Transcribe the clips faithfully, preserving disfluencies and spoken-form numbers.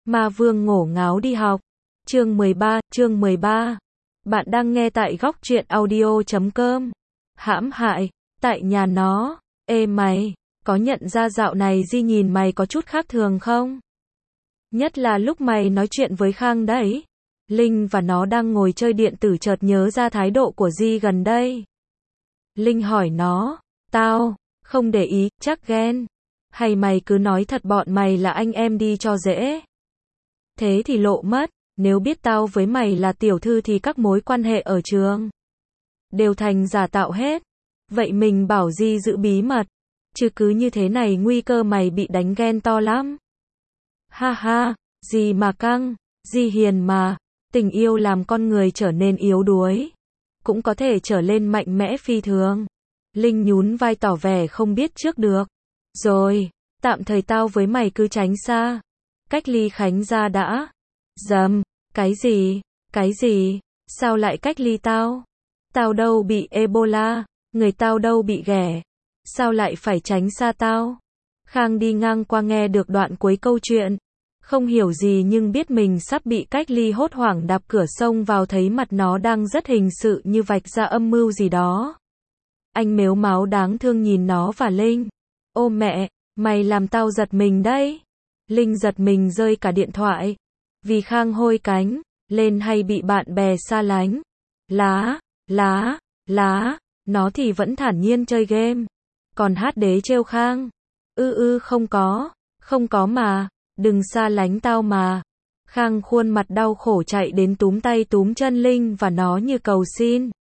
Ma Vương ngổ ngáo đi học. Chương mười ba, chương mười ba. Bạn đang nghe tại góc truyện audio chấm com. Hãm hại, tại nhà nó. Ê mày, có nhận ra dạo này Di nhìn mày có chút khác thường không? Nhất là lúc mày nói chuyện với Khang đấy. Linh và nó đang ngồi chơi điện tử chợt nhớ ra thái độ của Di gần đây. Linh hỏi nó, tao, không để ý, chắc ghen. Hay mày cứ nói thật bọn mày là anh em đi cho dễ. Thế thì lộ mất, nếu biết tao với mày là tiểu thư thì các mối quan hệ ở trường đều thành giả tạo hết. Vậy mình bảo Di giữ bí mật, chứ cứ như thế này nguy cơ mày bị đánh ghen to lắm. Ha ha, Di mà căng, Di hiền mà, tình yêu làm con người trở nên yếu đuối, cũng có thể trở lên mạnh mẽ phi thường. Linh nhún vai tỏ vẻ không biết trước được. Rồi, tạm thời tao với mày cứ tránh xa. Cách ly Khánh ra đã. Dầm, cái gì, cái gì, sao lại cách ly tao? Tao đâu bị Ebola, người tao đâu bị ghẻ. Sao lại phải tránh xa tao? Khang đi ngang qua nghe được đoạn cuối câu chuyện. Không hiểu gì nhưng biết mình sắp bị cách ly hốt hoảng đạp cửa xông vào thấy mặt nó đang rất hình sự như vạch ra âm mưu gì đó. Anh mếu máo đáng thương nhìn nó và Linh. Ô mẹ, mày làm tao giật mình đấy. Linh giật mình rơi cả điện thoại. Vì Khang hôi cánh lên hay bị bạn bè xa lánh. Lá, lá, lá, nó thì vẫn thản nhiên chơi game. Còn hát đế trêu Khang. Ư ư không có, không có mà, đừng xa lánh tao mà. Khang khuôn mặt đau khổ chạy đến túm tay túm chân Linh và nó như cầu xin.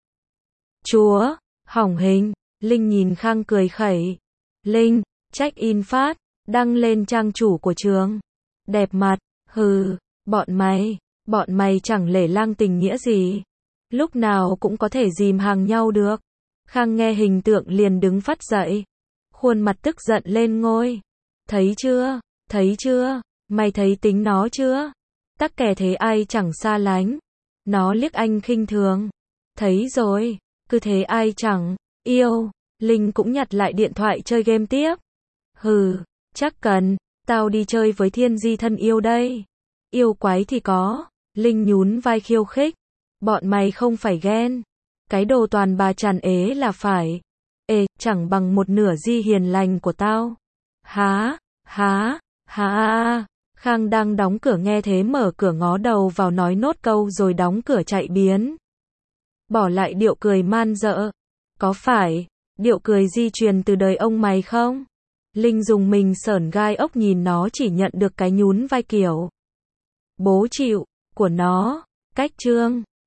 Chúa, hỏng hình. Linh nhìn Khang cười khẩy. Linh, check in phát, đăng lên trang chủ của trường. Đẹp mặt, hừ, bọn mày, bọn mày chẳng lể lang tình nghĩa gì. Lúc nào cũng có thể dìm hàng nhau được. Khang nghe hình tượng liền đứng phắt dậy. Khuôn mặt tức giận lên ngôi. Thấy chưa, thấy chưa, mày thấy tính nó chưa? Tắc kè thế ai chẳng xa lánh. Nó liếc anh khinh thường. Thấy rồi, cứ thế ai chẳng yêu. Linh cũng nhặt lại điện thoại chơi game tiếp. Hừ, chắc cần, tao đi chơi với Thiên Di thân yêu đây. Yêu quái thì có. Linh nhún vai khiêu khích. Bọn mày không phải ghen. Cái đồ toàn bà tràn ế là phải. Ê, chẳng bằng một nửa Di hiền lành của tao. Há, há, há. Khang đang đóng cửa nghe thế mở cửa ngó đầu vào nói nốt câu rồi đóng cửa chạy biến. Bỏ lại điệu cười man dợ. Có phải điệu cười di truyền từ đời ông mày không? Linh dùng mình sởn gai ốc nhìn nó chỉ nhận được cái nhún vai kiểu bố chịu của nó. Cách chương